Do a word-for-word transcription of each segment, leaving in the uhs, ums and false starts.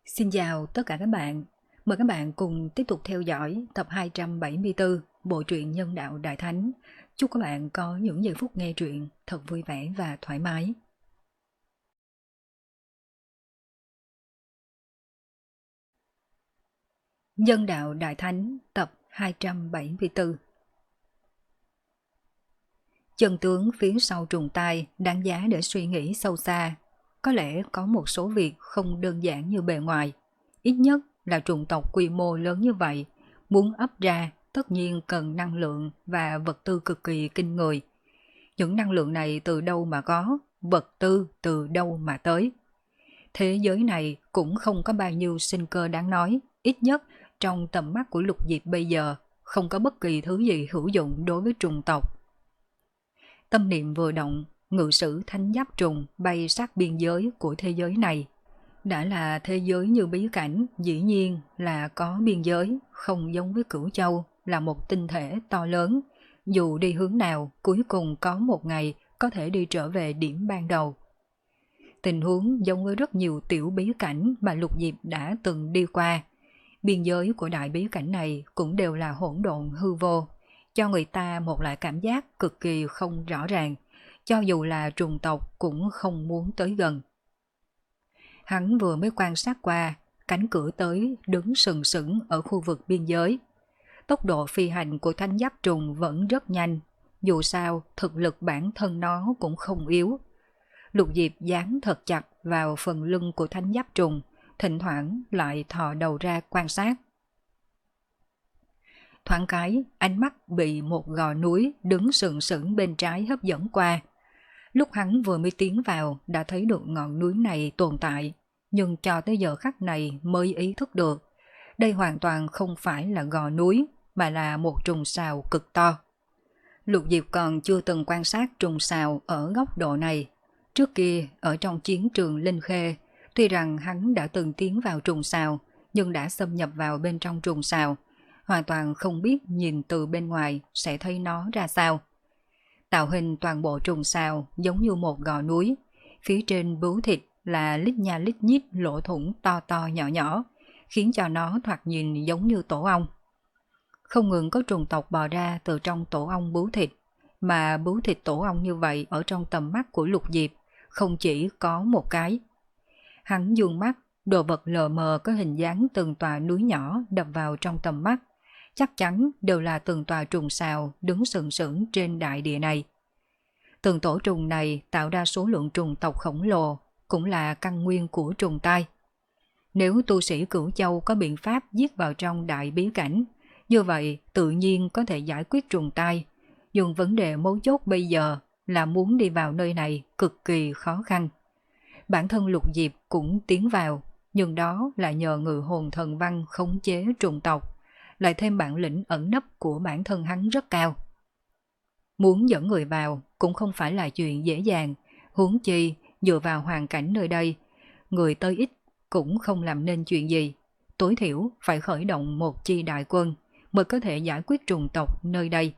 Xin chào tất cả các bạn. Mời các bạn cùng tiếp tục theo dõi tập hai trăm bảy mươi tư bộ truyện Nhân đạo Đại Thánh. Chúc các bạn có những giây phút nghe truyện thật vui vẻ và thoải mái. Nhân đạo Đại Thánh tập hai trăm bảy mươi tư. Chân tướng phía sau trùng tai đáng giá để suy nghĩ sâu xa. Có lẽ có một số việc không đơn giản như bề ngoài. Ít nhất là trùng tộc quy mô lớn như vậy, muốn ấp ra tất nhiên cần năng lượng và vật tư cực kỳ kinh người. Những năng lượng này từ đâu mà có, vật tư từ đâu mà tới. Thế giới này cũng không có bao nhiêu sinh cơ đáng nói, ít nhất trong tầm mắt của Lục Diệp bây giờ, không có bất kỳ thứ gì hữu dụng đối với trùng tộc. Tâm niệm vừa động, ngự sử thánh giáp trùng bay sát biên giới của thế giới này. Đã là thế giới như bí cảnh, dĩ nhiên là có biên giới, không giống với Cửu Châu, là một tinh thể to lớn. Dù đi hướng nào, cuối cùng có một ngày có thể đi trở về điểm ban đầu. Tình huống giống với rất nhiều tiểu bí cảnh mà Lục Diệp đã từng đi qua. Biên giới của đại bí cảnh này cũng đều là hỗn độn hư vô, cho người ta một loại cảm giác cực kỳ không rõ ràng, cho dù là trùng tộc cũng không muốn tới gần. Hắn vừa mới quan sát qua, cánh cửa tới đứng sừng sững ở khu vực biên giới. Tốc độ phi hành của thánh giáp trùng vẫn rất nhanh, dù sao thực lực bản thân nó cũng không yếu. Lục Diệp dán thật chặt vào phần lưng của thánh giáp trùng, thỉnh thoảng lại thò đầu ra quan sát. Thoáng cái, ánh mắt bị một gò núi đứng sừng sững bên trái hấp dẫn qua. Lúc hắn vừa mới tiến vào đã thấy được ngọn núi này tồn tại, nhưng cho tới giờ khắc này mới ý thức được. Đây hoàn toàn không phải là gò núi, mà là một trùng sào cực to. Lục Diệp còn chưa từng quan sát trùng sào ở góc độ này. Trước kia, ở trong chiến trường Linh Khê, tuy rằng hắn đã từng tiến vào trùng sào, nhưng đã xâm nhập vào bên trong trùng sào, hoàn toàn không biết nhìn từ bên ngoài sẽ thấy nó ra sao. Tạo hình toàn bộ trùng sào giống như một gò núi, phía trên bướu thịt là lít nha lít nhít lỗ thủng to to nhỏ nhỏ, khiến cho nó thoạt nhìn giống như tổ ong. Không ngừng có trùng tộc bò ra từ trong tổ ong bướu thịt, mà bướu thịt tổ ong như vậy ở trong tầm mắt của Lục Diệp không chỉ có một cái. Hắn dương mắt, đồ vật lờ mờ có hình dáng từng tòa núi nhỏ đập vào trong tầm mắt, chắc chắn đều là từng tòa trùng sào đứng sừng sững trên đại địa này. Từng tổ trùng này tạo ra số lượng trùng tộc khổng lồ, cũng là căn nguyên của trùng tai. Nếu tu sĩ Cửu Châu có biện pháp giết vào trong đại bí cảnh, như vậy tự nhiên có thể giải quyết trùng tai, nhưng vấn đề mấu chốt bây giờ là muốn đi vào nơi này cực kỳ khó khăn. Bản thân Lục Diệp cũng tiến vào, nhưng đó là nhờ ngự hồn thần văn khống chế trùng tộc, lại thêm bản lĩnh ẩn nấp của bản thân hắn rất cao. Muốn dẫn người vào cũng không phải là chuyện dễ dàng, huống chi dựa vào hoàn cảnh nơi đây, người tới ít cũng không làm nên chuyện gì, tối thiểu phải khởi động một chi đại quân mới có thể giải quyết trùng tộc nơi đây.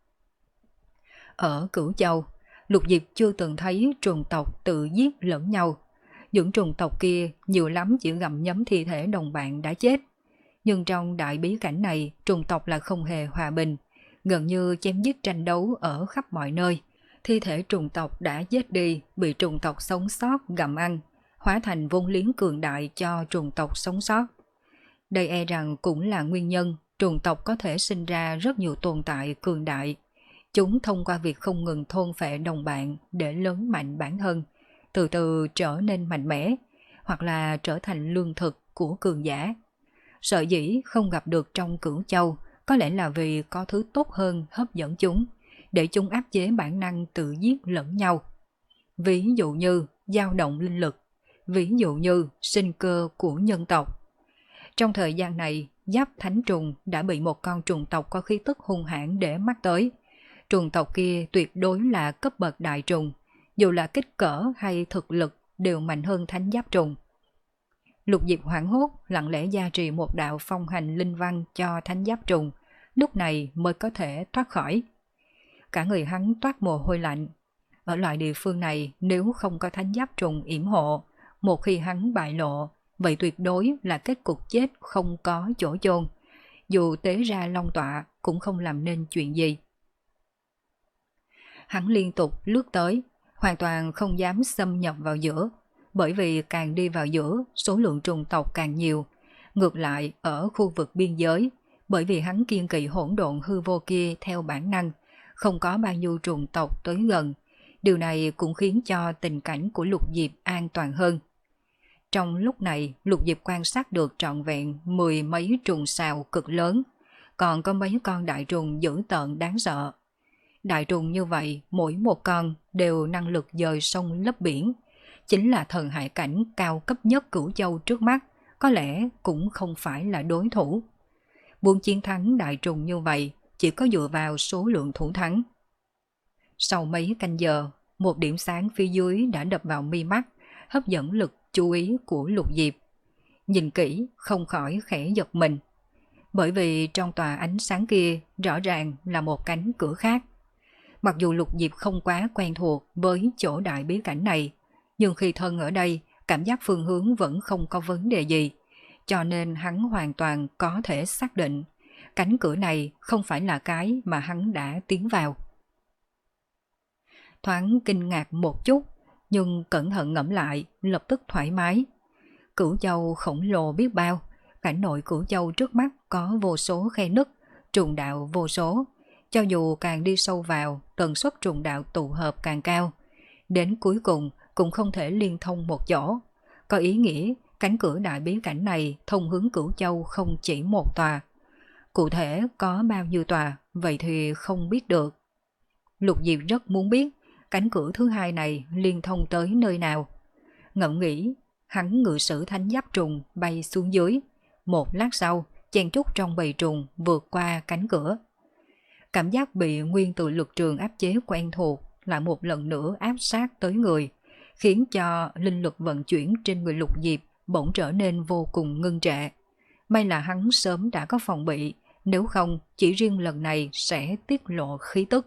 Ở Cửu Châu, Lục Diệp chưa từng thấy trùng tộc tự giết lẫn nhau. Những trùng tộc kia nhiều lắm chỉ gặm nhấm thi thể đồng bạn đã chết. Nhưng trong đại bí cảnh này, trùng tộc là không hề hòa bình, gần như chém giết tranh đấu ở khắp mọi nơi. Thi thể trùng tộc đã chết đi, bị trùng tộc sống sót gặm ăn, hóa thành vốn liếng cường đại cho trùng tộc sống sót. Đây e rằng cũng là nguyên nhân trùng tộc có thể sinh ra rất nhiều tồn tại cường đại. Chúng thông qua việc không ngừng thôn phệ đồng bạn để lớn mạnh bản thân, từ từ trở nên mạnh mẽ, hoặc là trở thành lương thực của cường giả. Sợ dĩ không gặp được trong Cửu Châu có lẽ là vì có thứ tốt hơn hấp dẫn chúng, để chúng áp chế bản năng tự giết lẫn nhau. Ví dụ như dao động linh lực, ví dụ như sinh cơ của nhân tộc. Trong thời gian này, giáp thánh trùng đã bị một con trùng tộc có khí tức hung hãn để mắt tới. Trùng tộc kia tuyệt đối là cấp bậc đại trùng, dù là kích cỡ hay thực lực đều mạnh hơn thánh giáp trùng. Lục Diệp hoảng hốt lặng lẽ gia trì một đạo phong hành linh văn cho thánh giáp trùng, lúc này mới có thể thoát khỏi. Cả người hắn toát mồ hôi lạnh. Ở loại địa phương này nếu không có thánh giáp trùng yểm hộ, một khi hắn bại lộ, vậy tuyệt đối là kết cục chết không có chỗ chôn. Dù tế ra long tọa cũng không làm nên chuyện gì. Hắn liên tục lướt tới, hoàn toàn không dám xâm nhập vào giữa, bởi vì càng đi vào giữa, số lượng trùng tộc càng nhiều. Ngược lại, ở khu vực biên giới, bởi vì hắn kiên kỵ hỗn độn hư vô kia theo bản năng, không có bao nhiêu trùng tộc tới gần. Điều này cũng khiến cho tình cảnh của Lục Diệp an toàn hơn. Trong lúc này, Lục Diệp quan sát được trọn vẹn mười mấy trùng sào cực lớn, còn có mấy con đại trùng dữ tợn đáng sợ. Đại trùng như vậy, mỗi một con đều năng lực dời sông lấp biển, chính là thần hải cảnh cao cấp nhất Cửu Châu trước mắt, có lẽ cũng không phải là đối thủ. Muốn chiến thắng đại trùng như vậy, chỉ có dựa vào số lượng thủ thắng. Sau mấy canh giờ, một điểm sáng phía dưới đã đập vào mi mắt, hấp dẫn lực chú ý của Lục Diệp. Nhìn kỹ, không khỏi khẽ giật mình. Bởi vì trong tòa ánh sáng kia rõ ràng là một cánh cửa khác. Mặc dù Lục Diệp không quá quen thuộc với chỗ đại bí cảnh này, nhưng khi thân ở đây, cảm giác phương hướng vẫn không có vấn đề gì, cho nên hắn hoàn toàn có thể xác định cánh cửa này không phải là cái mà hắn đã tiến vào. Thoáng kinh ngạc một chút, nhưng cẩn thận ngẫm lại, lập tức thoải mái. Cửu Châu khổng lồ biết bao, cảnh nội Cửu Châu trước mắt có vô số khe nứt, trùng đạo vô số. Cho dù càng đi sâu vào, tần suất trùng đạo tụ hợp càng cao. Đến cuối cùng cũng không thể liên thông một chỗ. Có ý nghĩa, cánh cửa đại bí cảnh này thông hướng Cửu Châu không chỉ một tòa. Cụ thể có bao nhiêu tòa, vậy thì không biết được. Lục Diệp rất muốn biết cánh cửa thứ hai này liên thông tới nơi nào. Ngẫm nghĩ, hắn ngự sử thánh giáp trùng bay xuống dưới. Một lát sau, chen trúc trong bầy trùng vượt qua cánh cửa. Cảm giác bị nguyên tử lực trường áp chế quen thuộc lại một lần nữa áp sát tới người, khiến cho linh lực vận chuyển trên người Lục Diệp bỗng trở nên vô cùng ngưng trệ. May là hắn sớm đã có phòng bị, nếu không chỉ riêng lần này sẽ tiết lộ khí tức.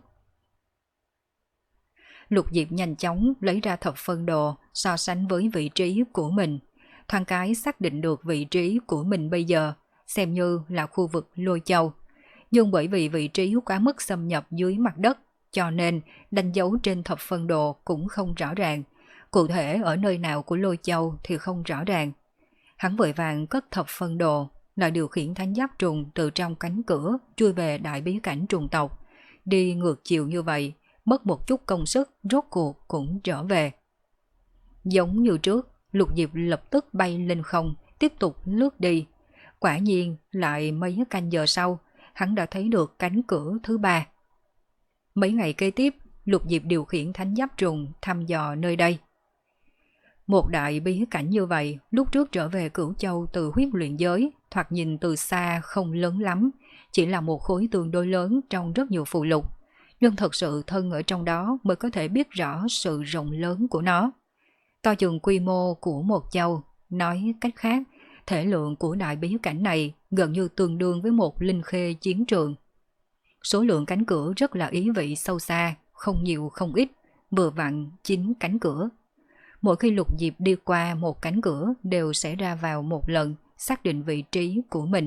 Lục Diệp nhanh chóng lấy ra thập phân đồ so sánh với vị trí của mình, thoáng cái xác định được vị trí của mình bây giờ, xem như là khu vực Lôi Châu. Nhưng bởi vì vị trí quá mức xâm nhập dưới mặt đất, cho nên đánh dấu trên thập phân đồ cũng không rõ ràng. Cụ thể ở nơi nào của Lôi Châu thì không rõ ràng. Hắn vội vàng cất thập phân đồ, lại điều khiển thánh giáp trùng từ trong cánh cửa chui về đại bí cảnh trùng tộc. Đi ngược chiều như vậy, mất một chút công sức, rốt cuộc cũng trở về. Giống như trước, Lục Diệp lập tức bay lên không, tiếp tục lướt đi. Quả nhiên, lại mấy canh giờ sau, hắn đã thấy được cánh cửa thứ ba. Mấy ngày kế tiếp, Lục Diệp điều khiển thánh giáp trùng thăm dò nơi đây. Một đại bí cảnh như vậy, lúc trước trở về Cửu Châu từ huyết luyện giới, thoạt nhìn từ xa không lớn lắm, chỉ là một khối tương đối lớn trong rất nhiều phụ lục. Nhưng thật sự thân ở trong đó mới có thể biết rõ sự rộng lớn của nó. To chừng quy mô của một châu, nói cách khác, thể lượng của đại bí cảnh này gần như tương đương với một linh khê chiến trường. Số lượng cánh cửa rất là ý vị sâu xa, không nhiều không ít, vừa vặn chín cánh cửa. Mỗi khi Lục Diệp đi qua một cánh cửa đều sẽ ra vào một lần, xác định vị trí của mình.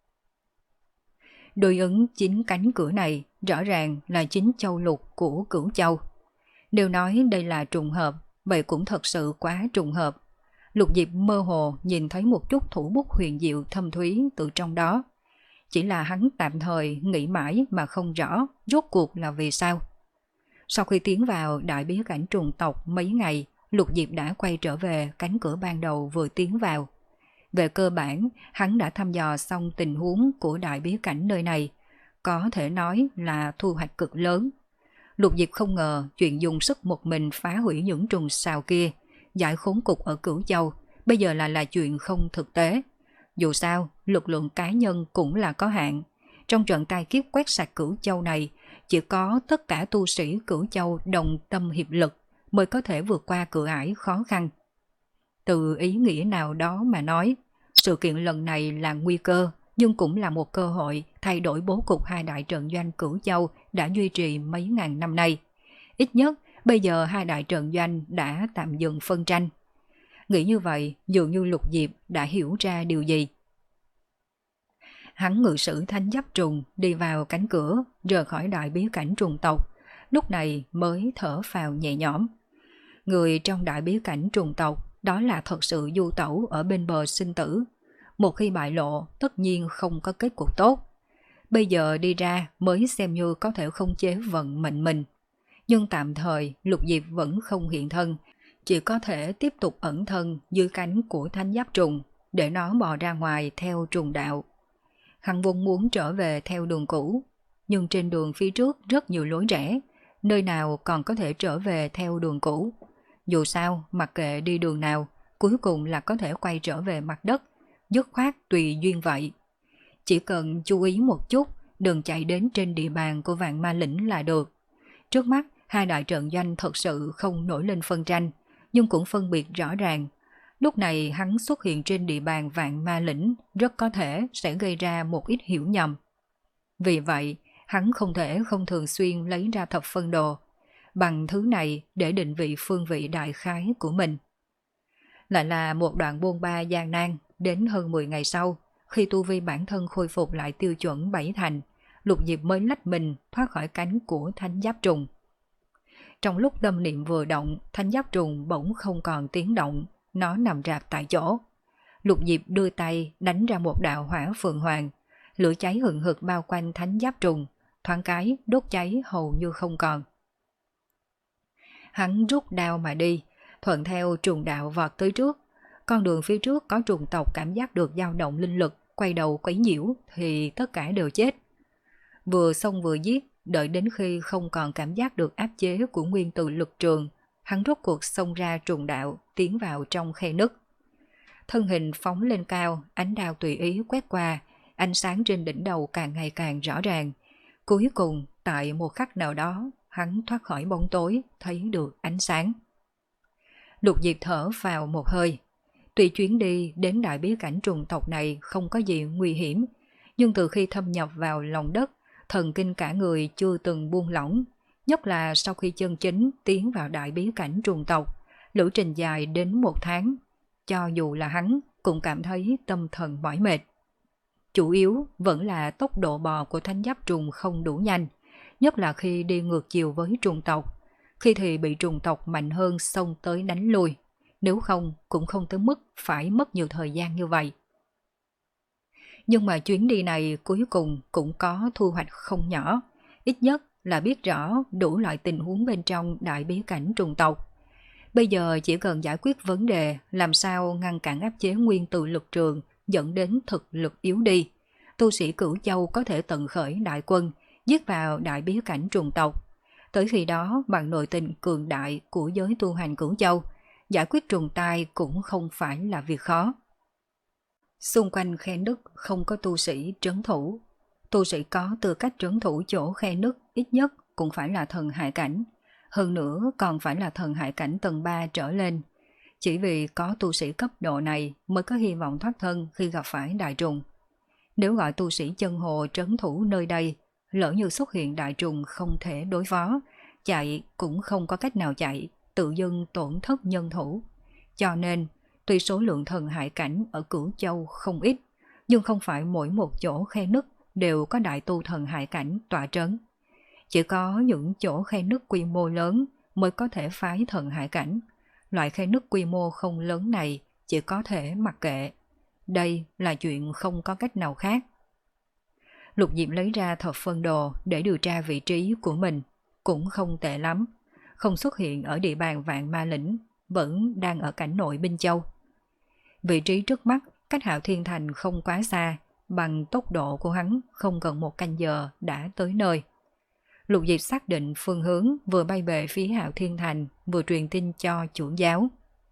Đối ứng chín cánh cửa này rõ ràng là chín châu lục của Cửu Châu. Nếu nói đây là trùng hợp, vậy cũng thật sự quá trùng hợp. Lục Diệp mơ hồ nhìn thấy một chút thủ bút huyền diệu thâm thúy từ trong đó. Chỉ là hắn tạm thời nghĩ mãi mà không rõ rốt cuộc là vì sao. Sau khi tiến vào đại bí cảnh trùng tộc mấy ngày, Lục Diệp đã quay trở về cánh cửa ban đầu vừa tiến vào. Về cơ bản, hắn đã thăm dò xong tình huống của đại bí cảnh nơi này, có thể nói là thu hoạch cực lớn. Lục Diệp không ngờ chuyện dùng sức một mình phá hủy những trùng sào kia, giải khốn cục ở Cửu Châu, bây giờ là là chuyện không thực tế. Dù sao, lực lượng cá nhân cũng là có hạn. Trong trận tai kiếp quét sạch Cửu Châu này, chỉ có tất cả tu sĩ Cửu Châu đồng tâm hiệp lực mới có thể vượt qua cửa ải khó khăn. Từ ý nghĩa nào đó mà nói, sự kiện lần này là nguy cơ, nhưng cũng là một cơ hội thay đổi bố cục hai đại trận doanh Cửu Châu đã duy trì mấy ngàn năm nay. Ít nhất, bây giờ hai đại trận doanh đã tạm dừng phân tranh. Nghĩ như vậy, dường như Lục Diệp đã hiểu ra điều gì. Hắn ngự sử thánh giáp trùng đi vào cánh cửa, rời khỏi đại bí cảnh trùng tộc, lúc này mới thở phào nhẹ nhõm. Người trong đại bí cảnh trùng tộc đó là thật sự du tẩu ở bên bờ sinh tử. Một khi bại lộ, tất nhiên không có kết cục tốt. Bây giờ đi ra mới xem như có thể không chế vận mệnh mình. Nhưng tạm thời Lục Diệp vẫn không hiện thân, chỉ có thể tiếp tục ẩn thân dưới cánh của thánh giáp trùng để nó bò ra ngoài theo trùng đạo. Hắn vốn muốn trở về theo đường cũ, nhưng trên đường phía trước rất nhiều lối rẽ, nơi nào còn có thể trở về theo đường cũ. Dù sao, mặc kệ đi đường nào, cuối cùng là có thể quay trở về mặt đất, dứt khoát tùy duyên vậy. Chỉ cần chú ý một chút, đừng chạy đến trên địa bàn của Vạn Ma Lĩnh là được. Trước mắt, hai đại trận doanh thật sự không nổi lên phân tranh, nhưng cũng phân biệt rõ ràng. Lúc này hắn xuất hiện trên địa bàn Vạn Ma Lĩnh rất có thể sẽ gây ra một ít hiểu nhầm. Vì vậy, hắn không thể không thường xuyên lấy ra thập phân đồ, bằng thứ này để định vị phương vị đại khái của mình. Lại là một đoạn bôn ba gian nan, đến hơn mười ngày sau, khi tu vi bản thân khôi phục lại tiêu chuẩn bảy thành, Lục Diệp mới lách mình thoát khỏi cánh của thánh giáp trùng. Trong lúc tâm niệm vừa động, thánh giáp trùng bỗng không còn tiếng động, nó nằm rạp tại chỗ. Lục Diệp đưa tay đánh ra một đạo hỏa phượng hoàng, lửa cháy hừng hực bao quanh thánh giáp trùng, thoáng cái đốt cháy hầu như không còn. Hắn rút đao mà đi, thuận theo trùng đạo vọt tới trước. Con đường phía trước có trùng tộc cảm giác được dao động linh lực, quay đầu quấy nhiễu thì tất cả đều chết. Vừa xông vừa giết, đợi đến khi không còn cảm giác được áp chế của nguyên tử lực trường, hắn rốt cuộc xông ra trùng đạo, tiến vào trong khe nứt. Thân hình phóng lên cao, ánh đao tùy ý quét qua, ánh sáng trên đỉnh đầu càng ngày càng rõ ràng. Cuối cùng, tại một khắc nào đó, hắn thoát khỏi bóng tối, thấy được ánh sáng. Lục Diệp thở vào một hơi. Tuy chuyến đi đến đại bí cảnh trùng tộc này không có gì nguy hiểm, nhưng từ khi thâm nhập vào lòng đất, thần kinh cả người chưa từng buông lỏng, nhất là sau khi chân chính tiến vào đại bí cảnh trùng tộc, lữ trình dài đến một tháng. Cho dù là hắn cũng cảm thấy tâm thần mỏi mệt. Chủ yếu vẫn là tốc độ bò của thánh giáp trùng không đủ nhanh, nhất là khi đi ngược chiều với trùng tộc, khi thì bị trùng tộc mạnh hơn xông tới đánh lui, nếu không cũng không tới mức phải mất nhiều thời gian như vậy. Nhưng mà chuyến đi này cuối cùng cũng có thu hoạch không nhỏ, ít nhất là biết rõ đủ loại tình huống bên trong đại bí cảnh trùng tộc. Bây giờ chỉ cần giải quyết vấn đề làm sao ngăn cản áp chế nguyên tử lực trường dẫn đến thực lực yếu đi, tu sĩ Cửu Châu có thể tận khởi đại quân, giết vào đại bí cảnh trùng tộc. Tới khi đó bằng nội tình cường đại của giới tu hành Cửu Châu, giải quyết trùng tai cũng không phải là việc khó. Xung quanh khe nứt không có tu sĩ trấn thủ. Tu sĩ có tư cách trấn thủ chỗ khe nứt ít nhất cũng phải là thần hải cảnh, hơn nữa còn phải là thần hải cảnh tầng ba trở lên. Chỉ vì có tu sĩ cấp độ này mới có hy vọng thoát thân khi gặp phải đại trùng. Nếu gọi tu sĩ chân hồ trấn thủ nơi đây, lỡ như xuất hiện đại trùng không thể đối phó, chạy cũng không có cách nào chạy, tự dưng tổn thất nhân thủ. Cho nên, tuy số lượng thần hải cảnh ở Cửu Châu không ít, nhưng không phải mỗi một chỗ khe nứt đều có đại tu thần hải cảnh tọa trấn. Chỉ có những chỗ khe nứt quy mô lớn mới có thể phái thần hải cảnh. Loại khe nứt quy mô không lớn này chỉ có thể mặc kệ. Đây là chuyện không có cách nào khác. Lục Diệp lấy ra thập phân đồ để điều tra vị trí của mình. Cũng không tệ lắm. Không xuất hiện ở địa bàn Vạn Ma Lĩnh, vẫn đang ở cảnh nội Binh Châu. Vị trí trước mắt cách Hạo Thiên Thành không quá xa, bằng tốc độ của hắn không cần một canh giờ đã tới nơi. Lục Diệp xác định phương hướng, vừa bay về phía Hạo Thiên Thành, vừa truyền tin cho chủ giáo.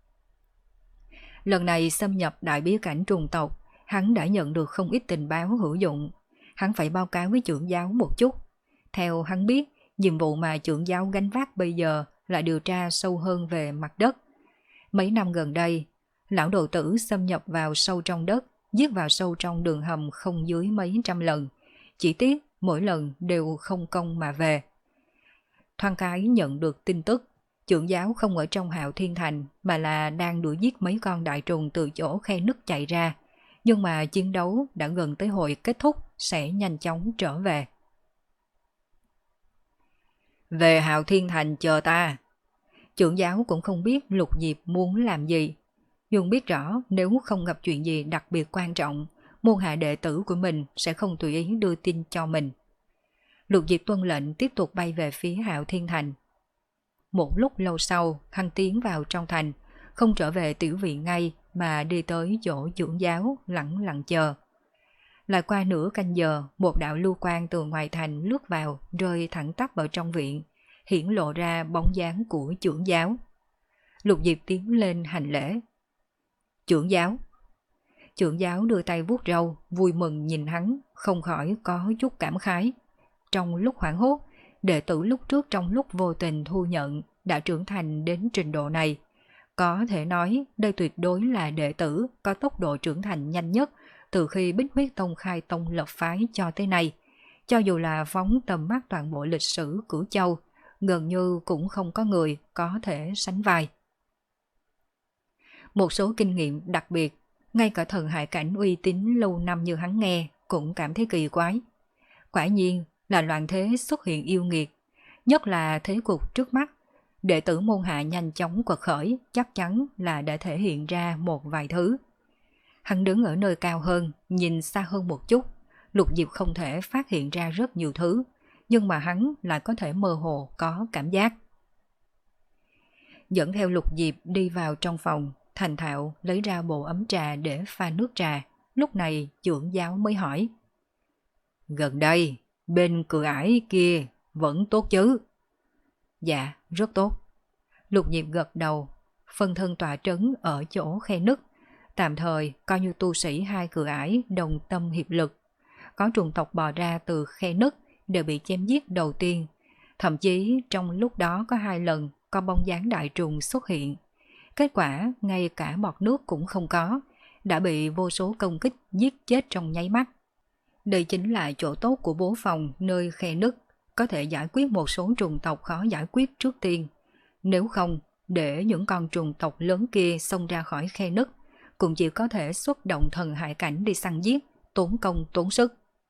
Lần này xâm nhập đại bí cảnh trùng tộc, hắn đã nhận được không ít tình báo hữu dụng. Hắn phải báo cáo với trưởng giáo một chút. Theo hắn biết, nhiệm vụ mà trưởng giáo gánh vác bây giờ là điều tra sâu hơn về mặt đất. Mấy năm gần đây, lão đồ tử xâm nhập vào sâu trong đất, giết vào sâu trong đường hầm không dưới mấy trăm lần. Chỉ tiếc mỗi lần đều không công mà về. Thoáng cái nhận được tin tức, Trưởng giáo không ở trong Hạo Thiên Thành mà là đang đuổi giết mấy con đại trùng từ chỗ khe nứt chạy ra. Nhưng mà chiến đấu đã gần tới hồi kết thúc, sẽ nhanh chóng trở về. Về Hạo Thiên Thành chờ ta. Trưởng giáo cũng không biết Lục Diệp muốn làm gì. Nhưng biết rõ nếu không gặp chuyện gì đặc biệt quan trọng, môn hạ đệ tử của mình sẽ không tùy ý đưa tin cho mình. Lục Diệp tuân lệnh tiếp tục bay về phía Hạo Thiên Thành. Một lúc lâu sau, hắn tiến vào trong thành, không trở về tiểu viện ngay mà đi tới chỗ trưởng giáo lặng lặng chờ. Lại qua nửa canh giờ, một đạo lưu quang từ ngoài thành lướt vào, rơi thẳng tắp ở trong viện, hiển lộ ra bóng dáng của trưởng giáo. Lục Diệp tiến lên hành lễ. Trưởng giáo. Trưởng giáo đưa tay vuốt râu, vui mừng nhìn hắn, không khỏi có chút cảm khái. Trong lúc hoảng hốt, đệ tử lúc trước trong lúc vô tình thu nhận đã trưởng thành đến trình độ này. Có thể nói đây tuyệt đối là đệ tử có tốc độ trưởng thành nhanh nhất từ khi Bích Huyết Tông khai tông lập phái cho tới nay. Cho dù là phóng tầm mắt toàn bộ lịch sử Cửu Châu, gần như cũng không có người có thể sánh vai. Một số kinh nghiệm đặc biệt, ngay cả thần hải cảnh uy tín lâu năm như hắn nghe cũng cảm thấy kỳ quái. Quả nhiên là loạn thế xuất hiện yêu nghiệt, nhất là thế cục trước mắt. Đệ tử môn hạ nhanh chóng quật khởi chắc chắn là đã thể hiện ra một vài thứ. Hắn đứng ở nơi cao hơn, nhìn xa hơn một chút. Lục Diệp không thể phát hiện ra rất nhiều thứ, nhưng mà hắn lại có thể mơ hồ có cảm giác. Dẫn theo Lục Diệp đi vào trong phòng, thành thạo lấy ra bộ ấm trà để pha nước trà. Lúc này trưởng giáo mới hỏi. Gần đây, bên cửa ải kia vẫn tốt chứ? Dạ, rất tốt. Lục Diệp gật đầu, phân thân tỏa trấn ở chỗ khe nứt. Tạm thời coi như tu sĩ hai cửa ải đồng tâm hiệp lực. Có trùng tộc bò ra từ khe nứt đều bị chém giết đầu tiên. Thậm chí trong lúc đó có hai lần có bóng dáng đại trùng xuất hiện. Kết quả ngay cả bọt nước cũng không có, đã bị vô số công kích giết chết trong nháy mắt. Đây chính là chỗ tốt của bố phòng nơi khe nứt, có thể giải quyết một số trùng tộc khó giải quyết trước tiên. Nếu không, để những con trùng tộc lớn kia xông ra khỏi khe nứt, cũng chỉ có thể xuất động thần hải cảnh đi săn giết, tốn công tốn sức.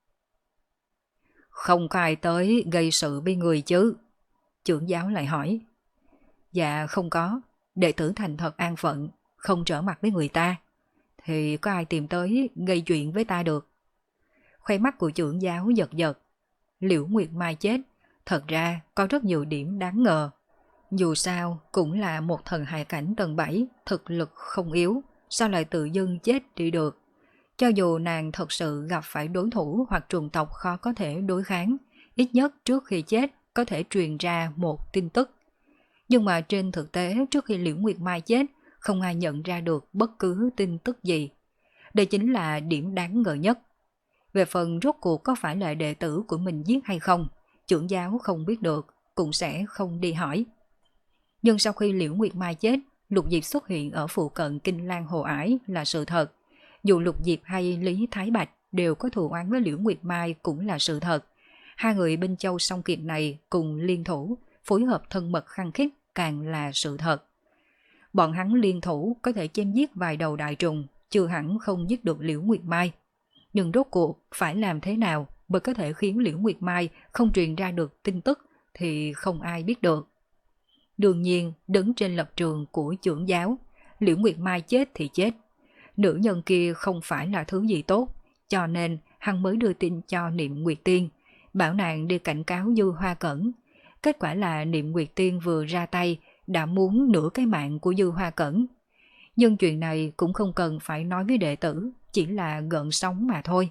Không có ai tới gây sự với người chứ? Trưởng giáo lại hỏi. Dạ không có, đệ tử thành thật an phận, không trở mặt với người ta. Thì có ai tìm tới gây chuyện với ta được? Khoe mắt của trưởng giáo giật giật. Liễu Nguyệt Mai chết, thật ra có rất nhiều điểm đáng ngờ. Dù sao cũng là một thần hải cảnh tầng bảy, thực lực không yếu, sao lại tự dưng chết đi được? Cho dù nàng thật sự gặp phải đối thủ hoặc trùng tộc khó có thể đối kháng, ít nhất trước khi chết có thể truyền ra một tin tức. Nhưng mà trên thực tế trước khi Liễu Nguyệt Mai chết, không ai nhận ra được bất cứ tin tức gì. Đây chính là điểm đáng ngờ nhất. Về phần rốt cuộc có phải là đệ tử của mình giết hay không, trưởng giáo không biết được, cũng sẽ không đi hỏi. Nhưng sau khi Liễu Nguyệt Mai chết, Lục Diệp xuất hiện ở phụ cận Kinh Lan Hồ Ải là sự thật. Dù Lục Diệp hay Lý Thái Bạch đều có thù oán với Liễu Nguyệt Mai cũng là sự thật. Hai người Binh Châu song kiệt này cùng liên thủ, phối hợp thân mật khăng khít càng là sự thật. Bọn hắn liên thủ có thể chém giết vài đầu đại trùng, chưa hẳn không giết được Liễu Nguyệt Mai. Nhưng rốt cuộc phải làm thế nào mới có thể khiến Liễu Nguyệt Mai không truyền ra được tin tức thì không ai biết được. Đương nhiên, đứng trên lập trường của trưởng giáo, Liễu Nguyệt Mai chết thì chết. Nữ nhân kia không phải là thứ gì tốt, cho nên hắn mới đưa tin cho Niệm Nguyệt Tiên, bảo nàng đi cảnh cáo Dư Hoa Cẩn. Kết quả là Niệm Nguyệt Tiên vừa ra tay đã muốn nửa cái mạng của Dư Hoa Cẩn. Nhưng chuyện này cũng không cần phải nói với đệ tử, chỉ là gợn sóng mà thôi.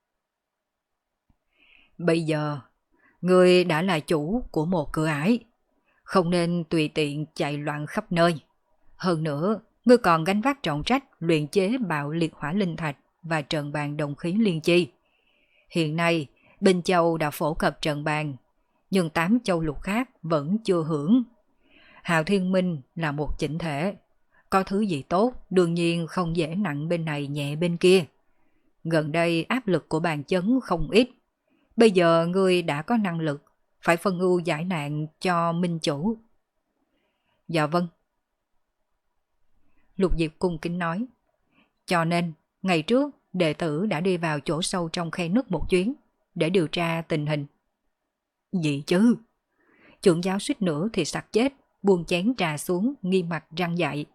Bây giờ, ngươi đã là chủ của một cửa ải, không nên tùy tiện chạy loạn khắp nơi. Hơn nữa, ngươi còn gánh vác trọng trách luyện chế bạo liệt hỏa linh thạch và trận bàn đồng khí liên chi. Hiện nay, Bình Châu đã phổ cập trận bàn, nhưng tám châu lục khác vẫn chưa hưởng. Hạo Thiên Minh là một chỉnh thể, có thứ gì tốt đương nhiên không dễ nặng bên này nhẹ bên kia. Gần đây áp lực của bàn chấn không ít. Bây giờ ngươi đã có năng lực, phải phân ưu giải nạn cho minh chủ. Dạ vâng. Lục Diệp cung kính nói. Cho nên, ngày trước, đệ tử đã đi vào chỗ sâu trong khe nứt một chuyến, để điều tra tình hình. Gì chứ? Trưởng giáo suýt nữa thì sặc chết, buông chén trà xuống, nghiêm mặt răng dạy.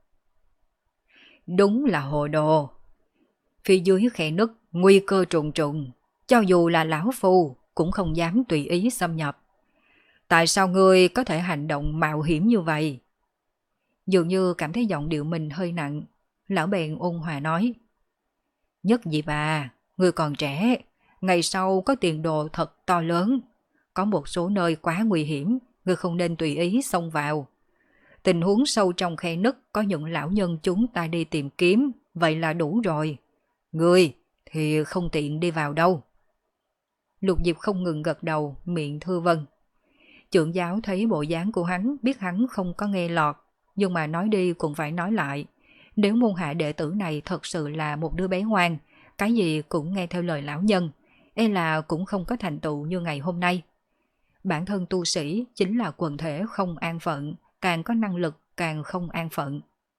Đúng là hồ đồ. Phía dưới khe nứt, nguy cơ trùng trùng, cho dù là lão phu, cũng không dám tùy ý xâm nhập. Tại sao ngươi có thể hành động mạo hiểm như vậy? Dường như cảm thấy giọng điệu mình hơi nặng, lão bèn ôn hòa nói. Nhất gì bà, ngươi còn trẻ, ngày sau có tiền đồ thật to lớn. Có một số nơi quá nguy hiểm, ngươi không nên tùy ý xông vào. Tình huống sâu trong khe nứt có những lão nhân chúng ta đi tìm kiếm, vậy là đủ rồi. Ngươi thì không tiện đi vào đâu. Lục Diệp không ngừng gật đầu, miệng thưa vâng. Trưởng giáo thấy bộ dáng của hắn, biết hắn không có nghe lọt, nhưng mà nói đi cũng phải nói lại. Nếu môn hạ đệ tử này thật sự là một đứa bé ngoan, cái gì cũng nghe theo lời lão nhân, e là cũng không có thành tựu như ngày hôm nay. Bản thân tu sĩ chính là quần thể không an phận, càng có năng lực càng không an phận.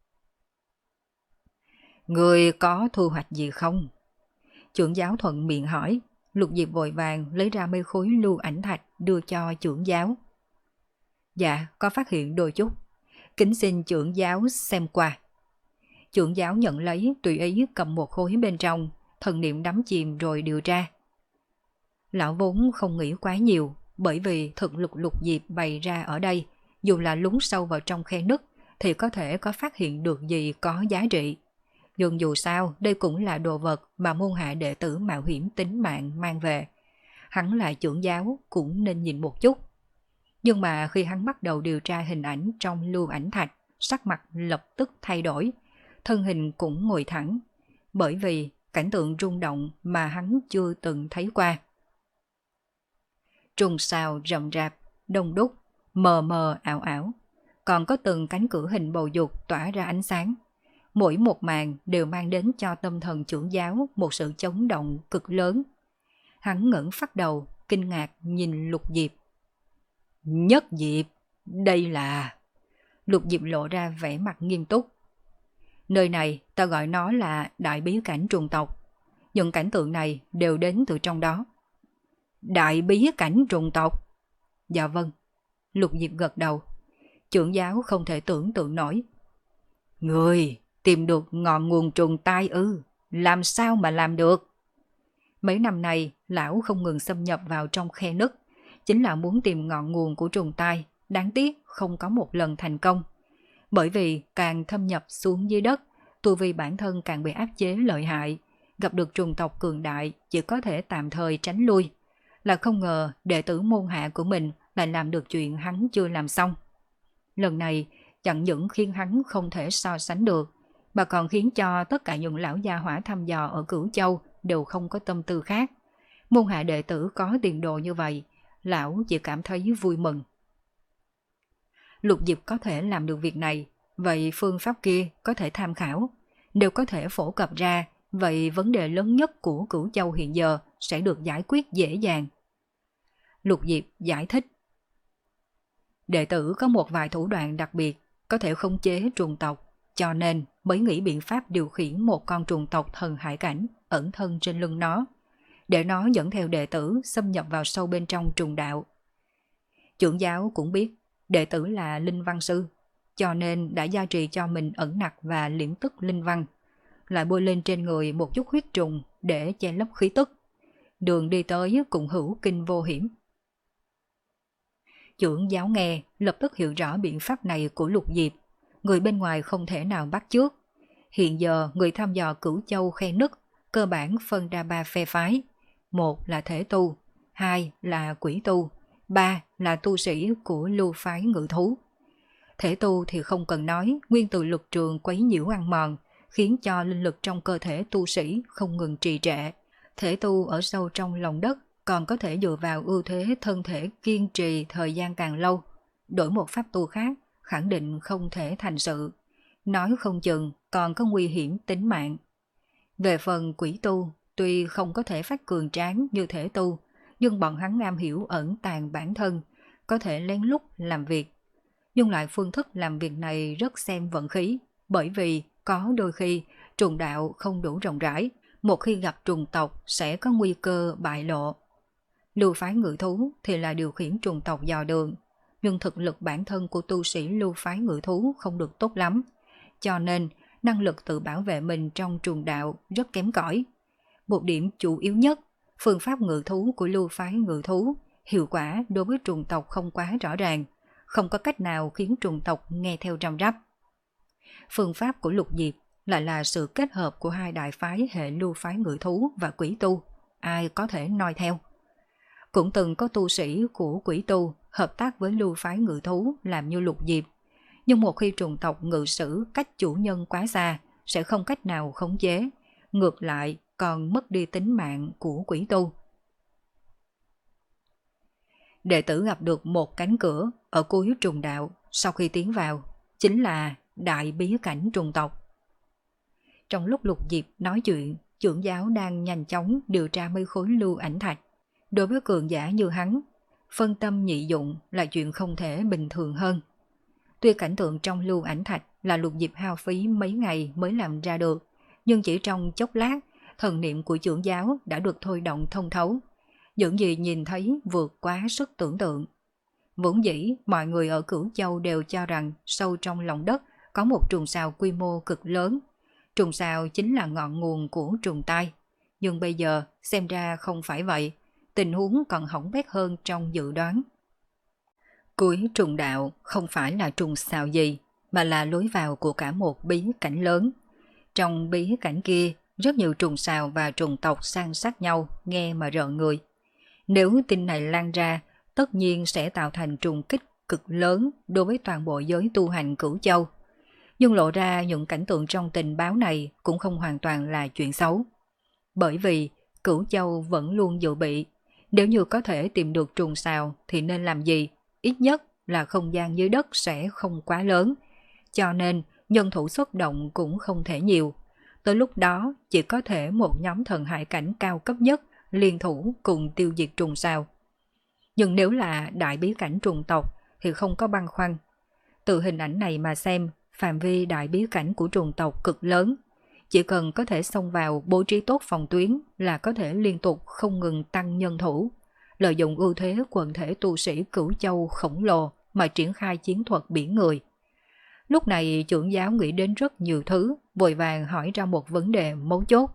Người có thu hoạch gì không? Trưởng giáo thuận miệng hỏi. Lục Diệp vội vàng lấy ra mấy khối lưu ảnh thạch đưa cho trưởng giáo. Dạ, có phát hiện đôi chút. Kính xin trưởng giáo xem qua. Trưởng giáo nhận lấy, tùy ý cầm một khối bên trong, thần niệm đắm chìm rồi điều tra. Lão vốn không nghĩ quá nhiều, bởi vì thực lực Lục Diệp bày ra ở đây, dù là lún sâu vào trong khe nứt thì có thể có phát hiện được gì có giá trị. Nhưng dù sao, đây cũng là đồ vật mà môn hạ đệ tử mạo hiểm tính mạng mang về. Hắn là trưởng giáo cũng nên nhìn một chút. Nhưng mà khi hắn bắt đầu điều tra hình ảnh trong lưu ảnh thạch, sắc mặt lập tức thay đổi, thân hình cũng ngồi thẳng, bởi vì cảnh tượng rung động mà hắn chưa từng thấy qua. Trùng sao rậm rạp, đông đúc, mờ mờ ảo ảo, còn có từng cánh cửa hình bầu dục tỏa ra ánh sáng. Mỗi một màn đều mang đến cho tâm thần trưởng giáo một sự chấn động cực lớn. Hắn ngẩng phát đầu, kinh ngạc nhìn Lục Diệp. Nhất Diệp, đây là... Lục Diệp lộ ra vẻ mặt nghiêm túc. Nơi này ta gọi nó là đại bí cảnh trùng tộc. Những cảnh tượng này đều đến từ trong đó. Đại bí cảnh trùng tộc? Dạ vâng. Lục Diệp gật đầu. Trưởng giáo không thể tưởng tượng nổi. Người tìm được ngọn nguồn trùng tai ư? Làm sao mà làm được? Mấy năm nay, lão không ngừng xâm nhập vào trong khe nứt, chính là muốn tìm ngọn nguồn của trùng tai, đáng tiếc không có một lần thành công. Bởi vì càng thâm nhập xuống dưới đất, tu vi bản thân càng bị áp chế lợi hại, gặp được trùng tộc cường đại chỉ có thể tạm thời tránh lui. Là không ngờ đệ tử môn hạ của mình lại làm được chuyện hắn chưa làm xong. Lần này chẳng những khiến hắn không thể so sánh được, mà còn khiến cho tất cả những lão gia hỏa thăm dò ở Cửu Châu đều không có tâm tư khác. Môn hạ đệ tử có tiền đồ như vậy, lão chỉ cảm thấy vui mừng. Lục Diệp có thể làm được việc này, vậy phương pháp kia có thể tham khảo. Nếu có thể phổ cập ra, vậy vấn đề lớn nhất của Cửu Châu hiện giờ sẽ được giải quyết dễ dàng. Lục Diệp giải thích. Đệ tử có một vài thủ đoạn đặc biệt, có thể khống chế trùng tộc, cho nên mới nghĩ biện pháp điều khiển một con trùng tộc thần hải cảnh ẩn thân trên lưng nó, để nó dẫn theo đệ tử xâm nhập vào sâu bên trong trùng đạo. Trưởng giáo cũng biết đệ tử là linh văn sư, cho nên đã gia trì cho mình ẩn nặc và liễm tức linh văn, lại bôi lên trên người một chút huyết trùng để che lấp khí tức. Đường đi tới cũng hữu kinh vô hiểm. Trưởng giáo nghe lập tức hiểu rõ biện pháp này của Lục Diệp, người bên ngoài không thể nào bắt chước. Hiện giờ người thăm dò Cửu Châu khe nứt cơ bản phân ra ba phe phái. Một là thể tu, hai là quỷ tu, ba là tu sĩ của lưu phái ngự thú. Thể tu thì không cần nói, nguyên từ lực trường quấy nhiễu ăn mòn, khiến cho linh lực trong cơ thể tu sĩ không ngừng trì trệ. Thể tu ở sâu trong lòng đất còn có thể dựa vào ưu thế thân thể kiên trì thời gian càng lâu. Đổi một pháp tu khác, khẳng định không thể thành sự. Nói không chừng còn có nguy hiểm tính mạng. Về phần quỷ tu, tuy không có thể phát cường tráng như thể tu, nhưng bọn hắn am hiểu ẩn tàng bản thân, có thể lén lút làm việc. nhưng lại phương thức làm việc này rất xem vận khí, bởi vì có đôi khi trùng đạo không đủ rộng rãi, một khi gặp trùng tộc sẽ có nguy cơ bại lộ. Lưu phái ngự thú thì là điều khiển trùng tộc dò đường, nhưng thực lực bản thân của tu sĩ lưu phái ngự thú không được tốt lắm, cho nên năng lực tự bảo vệ mình trong trùng đạo rất kém cỏi. Một điểm chủ yếu nhất, phương pháp ngự thú của lưu phái ngự thú hiệu quả đối với trùng tộc không quá rõ ràng, không có cách nào khiến trùng tộc nghe theo răm rắp. Phương pháp của Lục Diệp lại là sự kết hợp của hai đại phái hệ lưu phái ngự thú và quỷ tu, ai có thể noi theo. Cũng từng có tu sĩ của quỷ tu hợp tác với lưu phái ngự thú làm như Lục Diệp, nhưng một khi trùng tộc ngự sử cách chủ nhân quá xa sẽ không cách nào khống chế, ngược lại còn mất đi tính mạng của quỷ tu. Đệ tử gặp được một cánh cửa ở cuối trùng đạo, sau khi tiến vào chính là đại bí cảnh trùng tộc. Trong lúc Lục Diệp nói chuyện, trưởng giáo đang nhanh chóng điều tra mấy khối lưu ảnh thạch. Đối với cường giả như hắn, phân tâm nhị dụng là chuyện không thể bình thường hơn. Tuy cảnh tượng trong lưu ảnh thạch là Lục Diệp hao phí mấy ngày mới làm ra được, nhưng chỉ trong chốc lát, thần niệm của trưởng giáo đã được thôi động thông thấu. Những gì nhìn thấy vượt quá sức tưởng tượng. Vốn dĩ, mọi người ở Cửu Châu đều cho rằng sâu trong lòng đất có một trùng sao quy mô cực lớn. Trùng sao chính là ngọn nguồn của trùng tai. Nhưng bây giờ xem ra không phải vậy, tình huống còn hỏng bét hơn trong dự đoán. Cuối trùng đạo không phải là trùng sao gì, mà là lối vào của cả một bí cảnh lớn. Trong bí cảnh kia, rất nhiều trùng sao và trùng tộc san sát nhau, nghe mà rợn người. Nếu tin này lan ra, tất nhiên sẽ tạo thành trùng kích cực lớn đối với toàn bộ giới tu hành Cửu Châu. Nhưng lộ ra những cảnh tượng trong tình báo này cũng không hoàn toàn là chuyện xấu. Bởi vì Cửu Châu vẫn luôn dự bị, nếu như có thể tìm được trùng sao thì nên làm gì, ít nhất là không gian dưới đất sẽ không quá lớn, cho nên nhân thủ xuất động cũng không thể nhiều. Tới lúc đó chỉ có thể một nhóm thần hải cảnh cao cấp nhất liên thủ cùng tiêu diệt trùng sao. Nhưng nếu là đại bí cảnh trùng tộc thì không có băn khoăn. Từ hình ảnh này mà xem, phạm vi đại bí cảnh của trùng tộc cực lớn. Chỉ cần có thể xông vào bố trí tốt phòng tuyến là có thể liên tục không ngừng tăng nhân thủ, lợi dụng ưu thế quần thể tu sĩ Cửu Châu khổng lồ mà triển khai chiến thuật biển người. Lúc này trưởng giáo nghĩ đến rất nhiều thứ, vội vàng hỏi ra một vấn đề mấu chốt.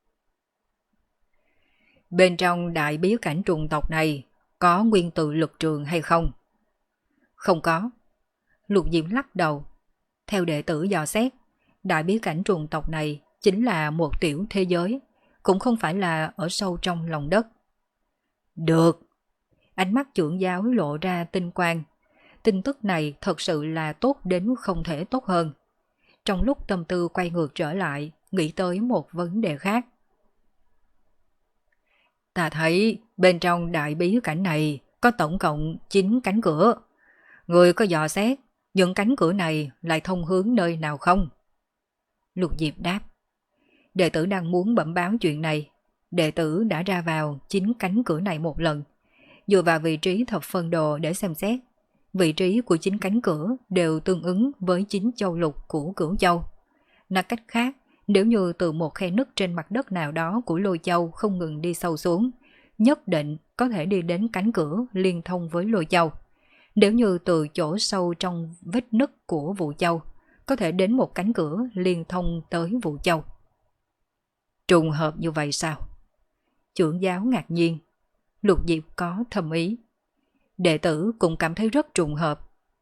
Bên trong đại bí cảnh trùng tộc này có nguyên tử lực trường hay không? Không có. Lục Diệm lắc đầu. Theo đệ tử dò xét, đại bí cảnh trùng tộc này chính là một tiểu thế giới, cũng không phải là ở sâu trong lòng đất. Được. Ánh mắt trưởng giáo lộ ra tinh quang. Tin tức này thật sự là tốt đến không thể tốt hơn. Trong lúc tâm tư quay ngược trở lại, nghĩ tới một vấn đề khác. Ta thấy bên trong đại bí cảnh này có tổng cộng chín cánh cửa. Người có dò xét những cánh cửa này lại thông hướng nơi nào không? Lục Diệp đáp. Đệ tử đang muốn bẩm báo chuyện này. Đệ tử đã ra vào chín cánh cửa này một lần. Dựa vào vị trí thập phân đồ để xem xét, vị trí của chín cánh cửa đều tương ứng với chín châu lục của Cửu Châu. Nói cách khác, nếu như từ một khe nứt trên mặt đất nào đó của Lôi Châu không ngừng đi sâu xuống, nhất định có thể đi đến cánh cửa liên thông với Lôi Châu. Nếu như từ chỗ sâu trong vết nứt của Vũ Châu, có thể đến một cánh cửa liên thông tới Vũ Châu. Trùng hợp như vậy sao? Trưởng giáo ngạc nhiên. Lục Diệp có thầm ý. Đệ tử cũng cảm thấy rất trùng hợp.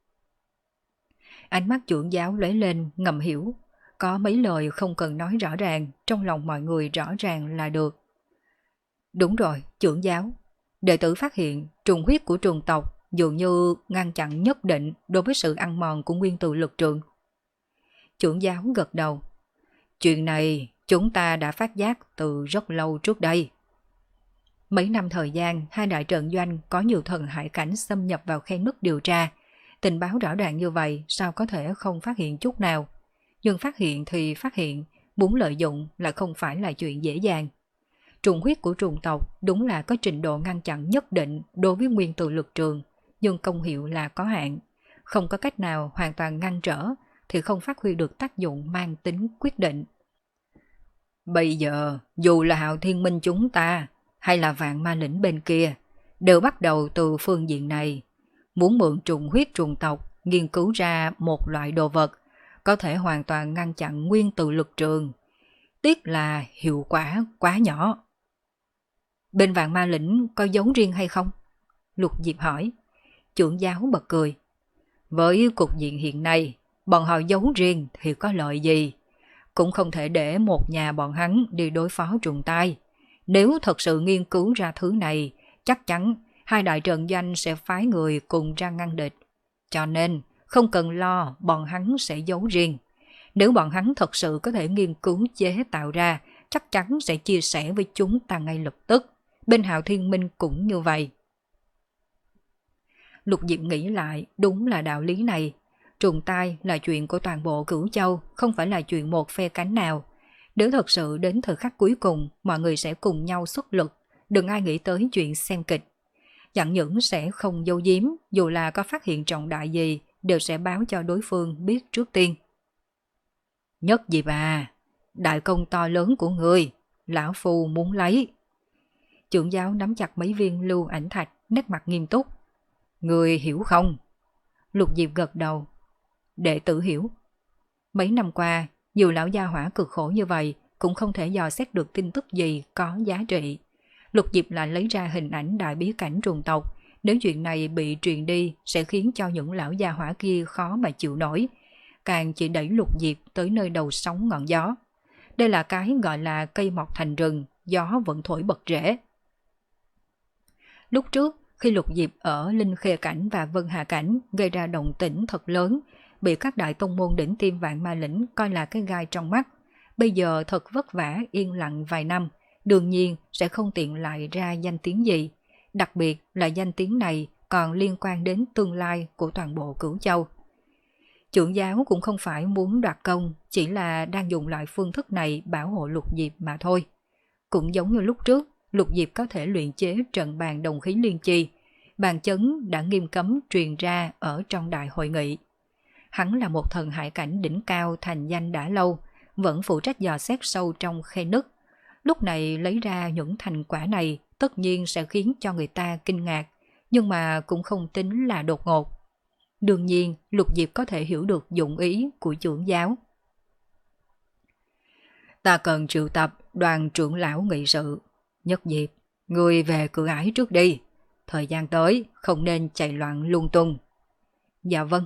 Ánh mắt trưởng giáo lóe lên ngầm hiểu. Có mấy lời không cần nói rõ ràng, trong lòng mọi người rõ ràng là được. Đúng rồi, trưởng giáo. Đệ tử phát hiện trùng huyết của trùng tộc dường như ngăn chặn nhất định đối với sự ăn mòn của nguyên tử lực trường. Trưởng giáo gật đầu. Chuyện này chúng ta đã phát giác từ rất lâu trước đây. Mấy năm thời gian, hai đại trận doanh có nhiều thần hải cảnh xâm nhập vào khe nứt điều tra. Tình báo rõ ràng như vậy sao có thể không phát hiện chút nào. Nhưng phát hiện thì phát hiện, muốn lợi dụng là không phải là chuyện dễ dàng. Trùng huyết của trùng tộc đúng là có trình độ ngăn chặn nhất định đối với nguyên tử lực trường, nhưng công hiệu là có hạn. không có cách nào hoàn toàn ngăn trở thì không phát huy được tác dụng mang tính quyết định. Bây giờ, dù là Hạo Thiên Minh chúng ta hay là Vạn Ma Lĩnh bên kia, đều bắt đầu từ phương diện này, muốn mượn trùng huyết trùng tộc nghiên cứu ra một loại đồ vật có thể hoàn toàn ngăn chặn nguyên tử lực trường. Tiếc là hiệu quả quá nhỏ. Bên Vạn Ma Lĩnh có giống riêng hay không? Lục Diệp hỏi. Trưởng giáo bật cười. Với cục diện hiện nay, bọn họ giấu riêng thì có lợi gì? Cũng không thể để một nhà bọn hắn đi đối phó trùng tai. Nếu thật sự nghiên cứu ra thứ này, chắc chắn hai đại trận doanh sẽ phái người cùng ra ngăn địch. Cho nên, không cần lo bọn hắn sẽ giấu riêng. Nếu bọn hắn thật sự có thể nghiên cứu chế tạo ra, chắc chắn sẽ chia sẻ với chúng ta ngay lập tức. Bên Hạo Thiên Minh cũng như vậy. Lục Diệp nghĩ lại, đúng là đạo lý này. Trùng tai là chuyện của toàn bộ Cửu Châu, không phải là chuyện một phe cánh nào. Nếu thật sự đến thời khắc cuối cùng, mọi người sẽ cùng nhau xuất lực, đừng ai nghĩ tới chuyện xem kịch. Chẳng những sẽ không giấu giếm, dù là có phát hiện trọng đại gì, đều sẽ báo cho đối phương biết trước tiên. Nhất Diệp à, đại công to lớn của người, lão phu muốn lấy. Trưởng giáo nắm chặt mấy viên lưu ảnh thạch, nét mặt nghiêm túc. Người hiểu không? Lục Diệp gật đầu. Đệ tử hiểu. Mấy năm qua, nhiều lão gia hỏa cực khổ như vậy cũng không thể dò xét được tin tức gì có giá trị. Lục Diệp lại lấy ra hình ảnh đại bí cảnh trùng tộc. Nếu chuyện này bị truyền đi sẽ khiến cho những lão gia hỏa kia khó mà chịu nổi. Càng chỉ đẩy Lục Diệp tới nơi đầu sóng ngọn gió. Đây là cái gọi là cây mọc thành rừng, gió vẫn thổi bật rễ. Lúc trước, khi Lục Diệp ở Linh Khê Cảnh và Vân Hà Cảnh gây ra động tĩnh thật lớn, bị các đại tông môn đỉnh tiêm Vạn Ma Lĩnh coi là cái gai trong mắt. Bây giờ thật vất vả yên lặng vài năm, đương nhiên sẽ không tiện lại ra danh tiếng gì. Đặc biệt là danh tiếng này còn liên quan đến tương lai của toàn bộ Cửu Châu. Trưởng giáo cũng không phải muốn đoạt công, chỉ là đang dùng loại phương thức này bảo hộ Lục Diệp mà thôi. Cũng giống như lúc trước, Lục Diệp có thể luyện chế trận bàn đồng khí liên chi, bàn chấn đã nghiêm cấm truyền ra ở trong đại hội nghị. Hắn là một thần hải cảnh đỉnh cao thành danh đã lâu, vẫn phụ trách dò xét sâu trong khe nứt. Lúc này lấy ra những thành quả này tất nhiên sẽ khiến cho người ta kinh ngạc, nhưng mà cũng không tính là đột ngột. Đương nhiên, Lục Diệp có thể hiểu được dụng ý của trưởng giáo. Ta cần triệu tập đoàn trưởng lão nghị sự. Nhất Diệp, người về cửa ải trước đi. Thời gian tới không nên chạy loạn lung tung. Dạ vâng.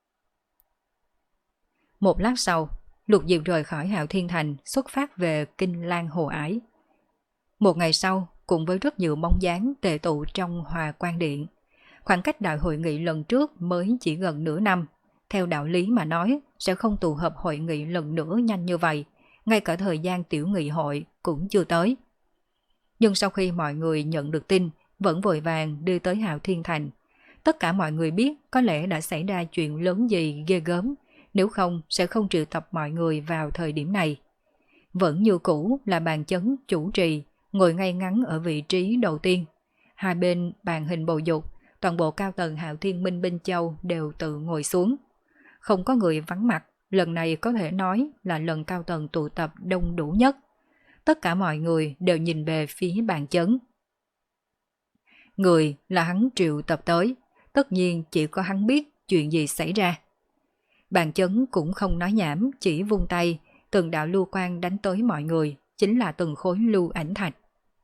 Một lát sau, Lục Diệp rời khỏi Hạo Thiên Thành xuất phát về Kinh Lan Hồ Ải. Một ngày sau, cùng với rất nhiều bóng dáng tề tụ trong Hòa Quan Điện. Khoảng cách đại hội nghị lần trước mới chỉ gần nửa năm. Theo đạo lý mà nói, sẽ không tụ hợp hội nghị lần nữa nhanh như vậy. Ngay cả thời gian tiểu nghị hội cũng chưa tới. Nhưng sau khi mọi người nhận được tin, vẫn vội vàng đưa tới Hạo Thiên Thành. Tất cả mọi người biết có lẽ đã xảy ra chuyện lớn gì ghê gớm, nếu không sẽ không triệu tập mọi người vào thời điểm này. Vẫn như cũ là bàn chấn chủ trì, ngồi ngay ngắn ở vị trí đầu tiên. Hai bên bàn hình bầu dục, toàn bộ cao tầng Hạo Thiên Minh Binh Châu đều tự ngồi xuống. Không có người vắng mặt, lần này có thể nói là lần cao tầng tụ tập đông đủ nhất. Tất cả mọi người đều nhìn về phía bàn chấn. Người là hắn triệu tập tới, tất nhiên chỉ có hắn biết chuyện gì xảy ra. Bàn chấn cũng không nói nhảm, chỉ vung tay, từng đạo lưu quang đánh tới mọi người, chính là từng khối lưu ảnh thạch.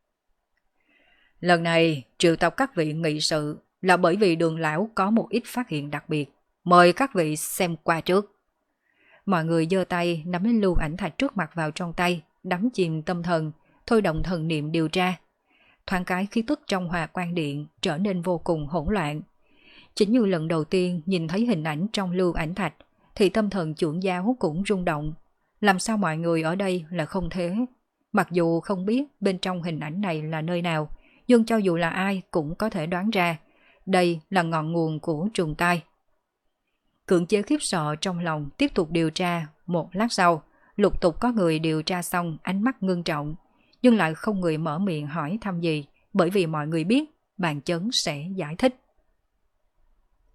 Lần này triệu tập các vị nghị sự là bởi vì Đường lão có một ít phát hiện đặc biệt, mời các vị xem qua trước. Mọi người giơ tay nắm lấy lưu ảnh thạch trước mặt vào trong tay, đắm chìm tâm thần, thôi động thần niệm điều tra. Thoáng cái khí tức trong Hòa Quan Điện trở nên vô cùng hỗn loạn. Chính như lần đầu tiên nhìn thấy hình ảnh trong lưu ảnh thạch, thì tâm thần trưởng giáo cũng rung động. Làm sao mọi người ở đây là không thế? Mặc dù không biết bên trong hình ảnh này là nơi nào, nhưng cho dù là ai cũng có thể đoán ra, đây là ngọn nguồn của trùng tai. Cưỡng chế khiếp sợ trong lòng tiếp tục điều tra. Một lát sau, lục tục có người điều tra xong ánh mắt ngưng trọng, nhưng lại không người mở miệng hỏi thăm gì, bởi vì mọi người biết bàn chấn sẽ giải thích.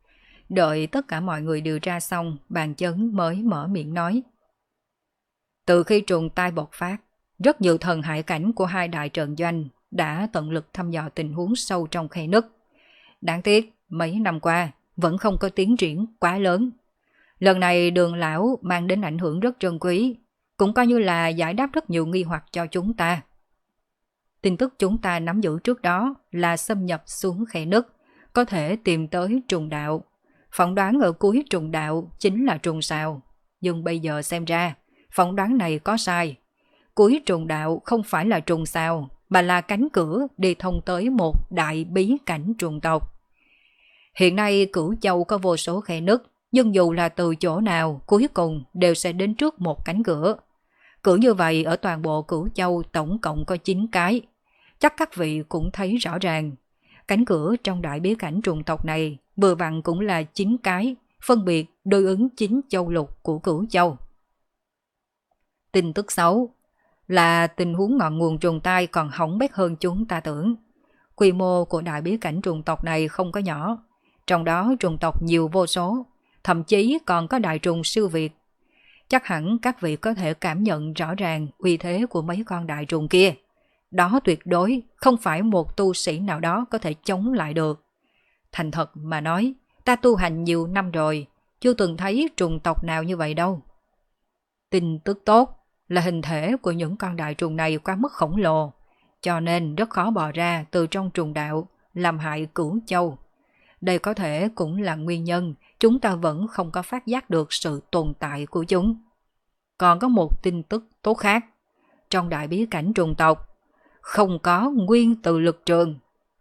Đợi tất cả mọi người điều tra xong, Bàn Chấn mới mở miệng nói. Từ khi trùng tai bộc phát, rất nhiều thần hải cảnh của hai đại trận doanh đã tận lực thăm dò tình huống sâu trong khe nứt. Đáng tiếc, mấy năm qua vẫn không có tiến triển quá lớn. Lần này Đường lão mang đến ảnh hưởng rất trân quý, cũng coi như là giải đáp rất nhiều nghi hoặc cho chúng ta. Tin tức chúng ta nắm giữ trước đó là xâm nhập xuống khe nứt, có thể tìm tới trùng đạo. Phỏng đoán ở cuối trùng đạo chính là trùng sao. Nhưng bây giờ xem ra, phỏng đoán này có sai. Cuối trùng đạo không phải là trùng sao, mà là cánh cửa đi thông tới một đại bí cảnh trùng tộc. Hiện nay Cửu Châu có vô số khe nứt, nhưng dù là từ chỗ nào, cuối cùng đều sẽ đến trước một cánh cửa. Cứ như vậy ở toàn bộ Cửu Châu tổng cộng có chín cái. Chắc các vị cũng thấy rõ ràng. Cánh cửa trong đại bí cảnh trùng tộc này vừa vặn cũng là chín cái, phân biệt đối ứng chín châu lục của Cửu Châu. Tin tức xấu là tình huống ngọn nguồn trùng tai còn hỏng bét hơn chúng ta tưởng. Quy mô của đại bí cảnh trùng tộc này không có nhỏ, trong đó trùng tộc nhiều vô số, thậm chí còn có đại trùng siêu việt. Chắc hẳn các vị có thể cảm nhận rõ ràng uy thế của mấy con đại trùng kia. Đó tuyệt đối không phải một tu sĩ nào đó có thể chống lại được. Thành thật mà nói, ta tu hành nhiều năm rồi, chưa từng thấy trùng tộc nào như vậy đâu. Tin tức tốt là hình thể của những con đại trùng này quá mức khổng lồ, cho nên rất khó bò ra từ trong trùng đạo, làm hại Cửu Châu. Đây có thể cũng là nguyên nhân chúng ta vẫn không có phát giác được sự tồn tại của chúng. Còn có một tin tức tốt khác. Trong đại bí cảnh trùng tộc, không có nguyên từ lực trường.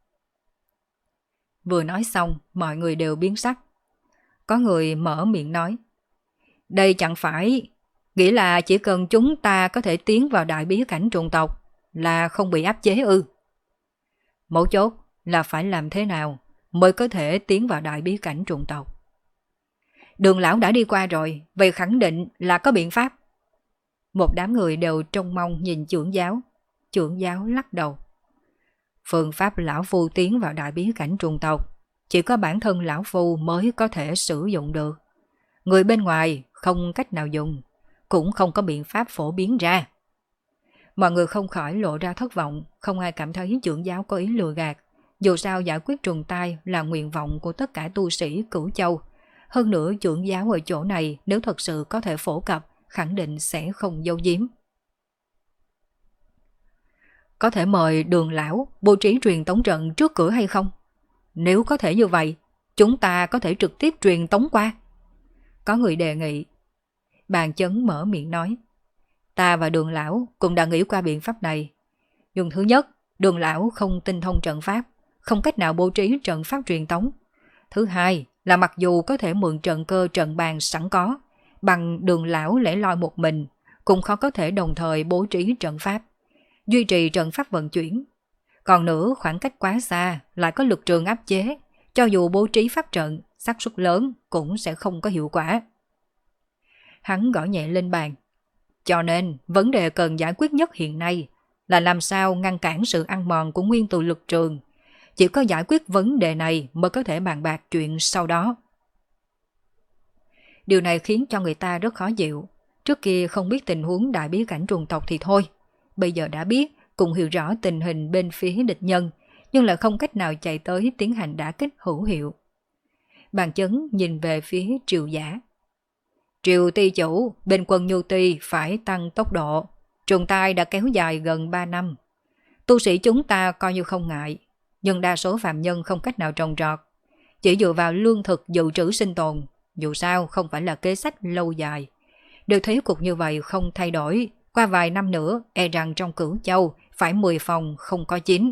Vừa nói xong, mọi người đều biến sắc. Có người mở miệng nói. Đây chẳng phải nghĩa là chỉ cần chúng ta có thể tiến vào đại bí cảnh trùng tộc là không bị áp chế ư? Mấu chốt là phải làm thế nào mới có thể tiến vào đại bí cảnh trùng tộc? Đường lão đã đi qua rồi, vậy khẳng định là có biện pháp. Một đám người đều trông mong nhìn trưởng giáo. Trưởng giáo lắc đầu. Phương pháp lão phu tiến vào đại bí cảnh trùng tộc, chỉ có bản thân lão phu mới có thể sử dụng được. Người bên ngoài không cách nào dùng, cũng không có biện pháp phổ biến ra. Mọi người không khỏi lộ ra thất vọng, không ai cảm thấy trưởng giáo có ý lừa gạt. Dù sao giải quyết trùng tai là nguyện vọng của tất cả tu sĩ Cửu Châu. Hơn nữa trưởng giáo ở chỗ này nếu thật sự có thể phổ cập, khẳng định sẽ không giấu giếm. Có thể mời Đường lão bố trí truyền tống trận trước cửa hay không? Nếu có thể như vậy, chúng ta có thể trực tiếp truyền tống qua. Có người đề nghị. Bàn Chấn mở miệng nói. Ta và Đường lão cũng đã nghĩ qua biện pháp này. Nhưng thứ nhất, Đường lão không tinh thông trận pháp, không cách nào bố trí trận pháp truyền tống. Thứ hai là mặc dù có thể mượn trận cơ trận bàn sẵn có, bằng Đường lão lẻ loi một mình, cũng khó có thể đồng thời bố trí trận pháp, duy trì trận pháp vận chuyển. Còn nữa khoảng cách quá xa lại có lực trường áp chế, cho dù bố trí pháp trận, xác suất lớn cũng sẽ không có hiệu quả. Hắn gõ nhẹ lên bàn. Cho nên vấn đề cần giải quyết nhất hiện nay là làm sao ngăn cản sự ăn mòn của nguyên tử lực trường. Chỉ có giải quyết vấn đề này mới có thể bàn bạc chuyện sau đó. Điều này khiến cho người ta rất khó chịu. Trước kia không biết tình huống đại bí cảnh trùng tộc thì thôi, bây giờ đã biết, cũng hiểu rõ tình hình bên phía địch nhân, nhưng lại không cách nào chạy tới tiến hành đả kích hữu hiệu. Bàn Chấn nhìn về phía Triều Giả. Triều ty chủ, bên quân Nhu Ti phải tăng tốc độ. Trùng tai đã kéo dài gần ba năm. Tu sĩ chúng ta coi như không ngại, nhưng đa số phàm nhân không cách nào trồng trọt. Chỉ dựa vào lương thực dự trữ sinh tồn, dù sao không phải là kế sách lâu dài. Đều thấy cục như vậy không thay đổi, qua vài năm nữa e rằng trong Cửu Châu phải mười phòng không có chín.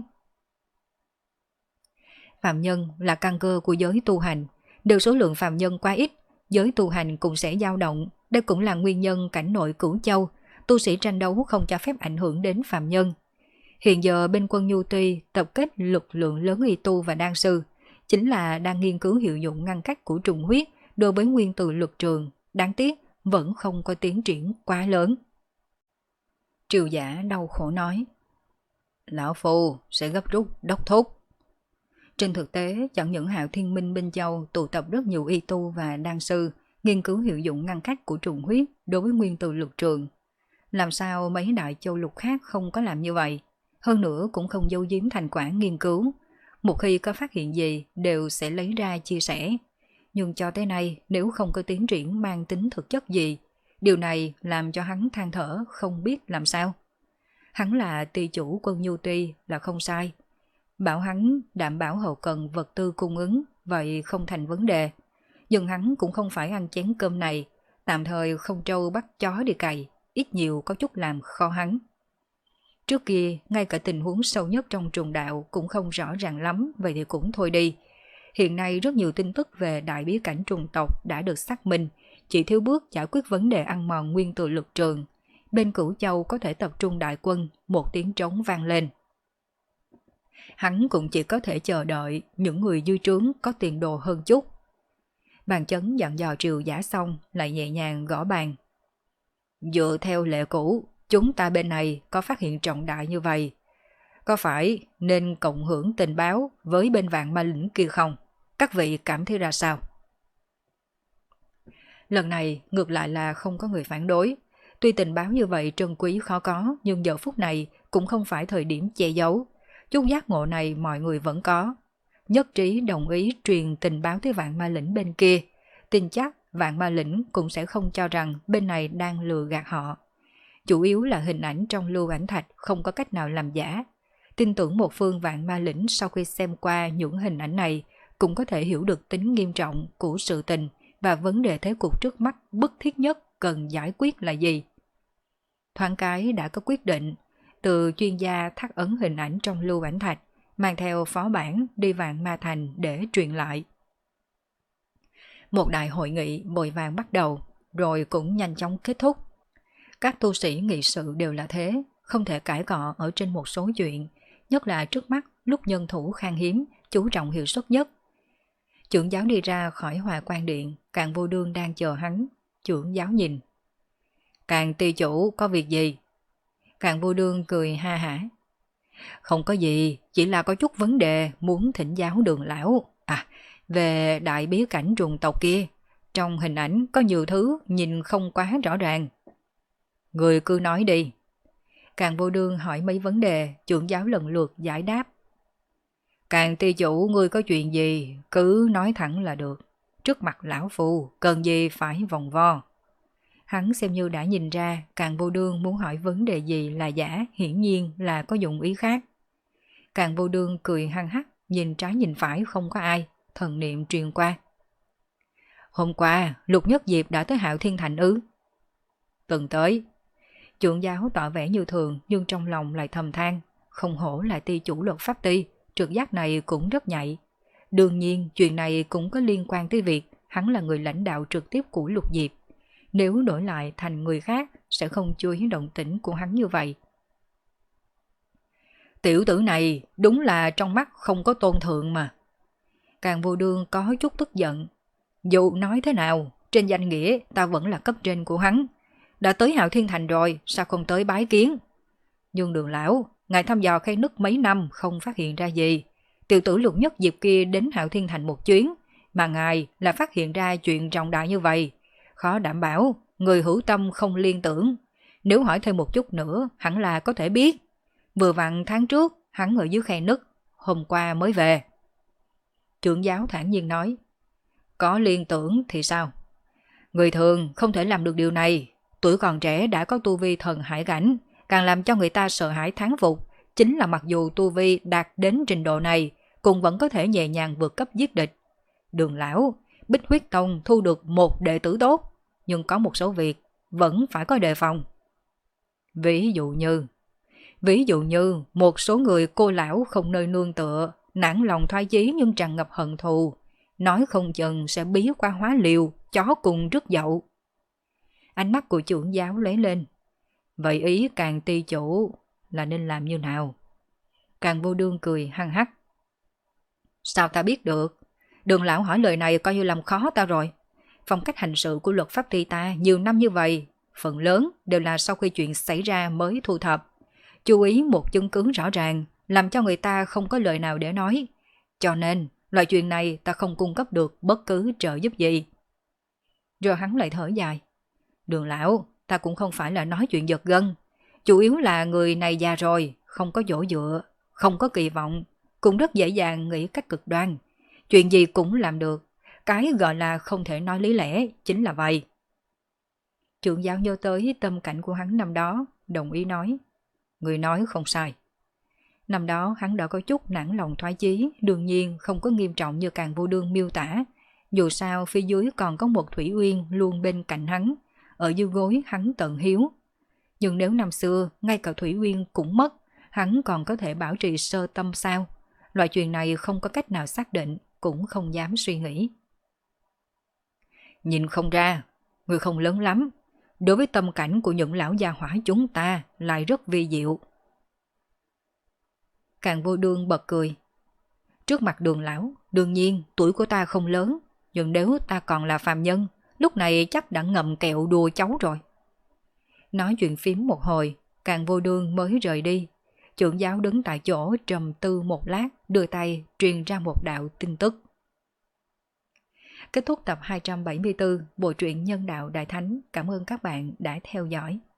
Phàm nhân là căn cơ của giới tu hành, đều số lượng phàm nhân quá ít, giới tu hành cũng sẽ dao động. Đây cũng là nguyên nhân cảnh nội Cửu Châu, tu sĩ tranh đấu không cho phép ảnh hưởng đến phàm nhân. Hiện giờ bên quân Nhu Ti tập kết lực lượng lớn y tu và đan sư, chính là đang nghiên cứu hiệu dụng ngăn cách của trùng huyết đối với nguyên tử lực trường. Đáng tiếc vẫn không có tiến triển quá lớn. Triều Giả đau khổ nói. Lão Phu sẽ gấp rút đốc thúc. Trên thực tế, chẳng những Hạo Thiên Minh Minh Châu tụ tập rất nhiều y tu và đan sư, nghiên cứu hiệu dụng ngăn cách của trùng huyết đối với nguyên tử lực trường. Làm sao mấy đại châu lục khác không có làm như vậy? Hơn nữa cũng không giấu giếm thành quả nghiên cứu. Một khi có phát hiện gì đều sẽ lấy ra chia sẻ. Nhưng cho tới nay nếu không có tiến triển mang tính thực chất gì, điều này làm cho hắn than thở không biết làm sao. Hắn là ty chủ quân Nhu Ti là không sai. Bảo hắn đảm bảo hậu cần vật tư cung ứng, vậy không thành vấn đề. Nhưng hắn cũng không phải ăn chén cơm này, tạm thời không trâu bắt chó đi cày, ít nhiều có chút làm khó hắn. Trước kia, ngay cả tình huống sâu nhất trong trùng đạo cũng không rõ ràng lắm, vậy thì cũng thôi đi. Hiện nay rất nhiều tin tức về đại bí cảnh trùng tộc đã được xác minh, chỉ thiếu bước giải quyết vấn đề ăn mòn nguyên tử lực trường. Bên Cửu Châu có thể tập trung đại quân, một tiếng trống vang lên. Hắn cũng chỉ có thể chờ đợi những người dư trướng có tiền đồ hơn chút. Bàn chấn dặn dò Triều Giả xong lại nhẹ nhàng gõ bàn. Dựa theo lệ cũ, chúng ta bên này có phát hiện trọng đại như vậy. Có phải nên cộng hưởng tình báo với bên Vạn Ma Lĩnh kia không? Các vị cảm thấy ra sao? Lần này ngược lại là không có người phản đối. Tuy tình báo như vậy trân quý khó có, nhưng giờ phút này cũng không phải thời điểm che giấu. Chút giác ngộ này mọi người vẫn có. Nhất trí đồng ý truyền tình báo tới Vạn Ma Lĩnh bên kia. Tin chắc Vạn Ma Lĩnh cũng sẽ không cho rằng bên này đang lừa gạt họ. Chủ yếu là hình ảnh trong lưu ảnh thạch không có cách nào làm giả. Tin tưởng một phương Vạn Ma Lĩnh sau khi xem qua những hình ảnh này cũng có thể hiểu được tính nghiêm trọng của sự tình và vấn đề thế cục trước mắt bức thiết nhất cần giải quyết là gì. Thoáng cái đã có quyết định, từ chuyên gia thắt ấn hình ảnh trong lưu ảnh thạch, mang theo phó bản đi Vạn Ma Thành để truyền lại. Một đại hội nghị vội vàng bắt đầu, rồi cũng nhanh chóng kết thúc. Các tu sĩ nghị sự đều là thế, không thể cãi cọ ở trên một số chuyện, nhất là trước mắt lúc nhân thủ khan hiếm, chú trọng hiệu suất nhất. Trưởng giáo đi ra khỏi Hòa Quan Điện, Càn Vô Đương đang chờ hắn. Trưởng giáo nhìn. Càn ty chủ có việc gì? Càn Vô Đương cười ha hả. Không có gì, chỉ là có chút vấn đề muốn thỉnh giáo Đường lão. À, về đại bí cảnh trùng tộc kia, trong hình ảnh có nhiều thứ nhìn không quá rõ ràng. Người cứ nói đi. Càn Vô Đương hỏi mấy vấn đề, trưởng giáo lần lượt giải đáp. Càn ty chủ ngươi có chuyện gì, cứ nói thẳng là được. Trước mặt lão phu, cần gì phải vòng vo. Hắn xem như đã nhìn ra Càn Vô Đương muốn hỏi vấn đề gì là giả, hiển nhiên là có dụng ý khác. Càn Vô Đương cười hăng hắc, nhìn trái nhìn phải không có ai, thần niệm truyền qua. Hôm qua, Lục Nhất Diệp đã tới Hạo Thiên Thành ư? Từng tới. Trưởng giáo tỏ vẻ như thường nhưng trong lòng lại thầm than, không hổ là ty chủ luật pháp ty, trực giác này cũng rất nhạy. Đương nhiên chuyện này cũng có liên quan tới việc hắn là người lãnh đạo trực tiếp của Lục Diệp. Nếu đổi lại thành người khác sẽ không chú ý động tĩnh của hắn như vậy. Tiểu tử này đúng là trong mắt không có tôn thượng mà. Càn Vô Đương có chút tức giận. Dù nói thế nào, trên danh nghĩa ta vẫn là cấp trên của hắn. Đã tới Hạo Thiên Thành rồi, sao không tới bái kiến? Nhưng Đường lão, ngài thăm dò khay nứt mấy năm không phát hiện ra gì. Tiểu tử Lục Nhất Diệp kia đến Hạo Thiên Thành một chuyến, mà ngài là phát hiện ra chuyện trọng đại như vậy. Khó đảm bảo, người hữu tâm không liên tưởng. Nếu hỏi thêm một chút nữa, hẳn là có thể biết. Vừa vặn tháng trước, hắn ở dưới khe nứt, hôm qua mới về. Trưởng giáo thản nhiên nói. Có liên tưởng thì sao? Người thường không thể làm được điều này. Tuổi còn trẻ đã có tu vi thần hải cảnh, càng làm cho người ta sợ hãi thán phục. Chính là mặc dù tu vi đạt đến trình độ này, cũng vẫn có thể nhẹ nhàng vượt cấp giết địch. Đường lão, Bích Huyết Tông thu được một đệ tử tốt, nhưng có một số việc vẫn phải có đề phòng. Ví dụ như, ví dụ như một số người cô lão không nơi nương tựa, nản lòng thoái chí nhưng tràn ngập hận thù, nói không chừng sẽ bí qua hóa liều, chó cùng rứt dậu. Ánh mắt của trưởng giáo lóe lên. Vậy ý Càn ty chủ là nên làm như nào? Càn Vô Đương cười hăng hắc. Sao ta biết được? Đường lão hỏi lời này coi như làm khó ta rồi. Phong cách hành sự của luật pháp ty ta nhiều năm như vậy, phần lớn đều là sau khi chuyện xảy ra mới thu thập. Chú ý một chứng cứ rõ ràng, làm cho người ta không có lời nào để nói. cho nên loại chuyện này ta không cung cấp được bất cứ trợ giúp gì. Rồi hắn lại thở dài. Đường lão, ta cũng không phải là nói chuyện giật gân. Chủ yếu là người này già rồi, không có chỗ dựa, không có kỳ vọng, cũng rất dễ dàng nghĩ cách cực đoan. Chuyện gì cũng làm được, cái gọi là không thể nói lý lẽ chính là vậy. Trưởng giáo nhớ tới tâm cảnh của hắn năm đó, đồng ý nói. Người nói không sai. Năm đó hắn đã có chút nản lòng thoái chí, đương nhiên không có nghiêm trọng như Càn Vô Đương miêu tả. Dù sao phía dưới còn có một Thủy Uyên luôn bên cạnh hắn, ở dưới gối hắn tận hiếu. Nhưng nếu năm xưa ngay cả Thủy Uyên cũng mất, hắn còn có thể bảo trì sơ tâm sao? Loại chuyện này không có cách nào xác định, cũng không dám suy nghĩ. Nhìn không ra, người không lớn lắm. Đối với tâm cảnh của những lão gia hỏa chúng ta lại rất vi diệu. Càn Vô Đương bật cười. Trước mặt Đường lão, đương nhiên tuổi của ta không lớn, nhưng nếu ta còn là phàm nhân, lúc này chắc đã ngậm kẹo đùa cháu rồi. Nói chuyện phím một hồi, Càn Vô Đương mới rời đi. Trưởng giáo đứng tại chỗ trầm tư một lát, đưa tay truyền ra một đạo tin tức. Kết thúc tập hai trăm bảy mươi tư Bộ truyện Nhân Đạo Đại Thánh. Cảm ơn các bạn đã theo dõi.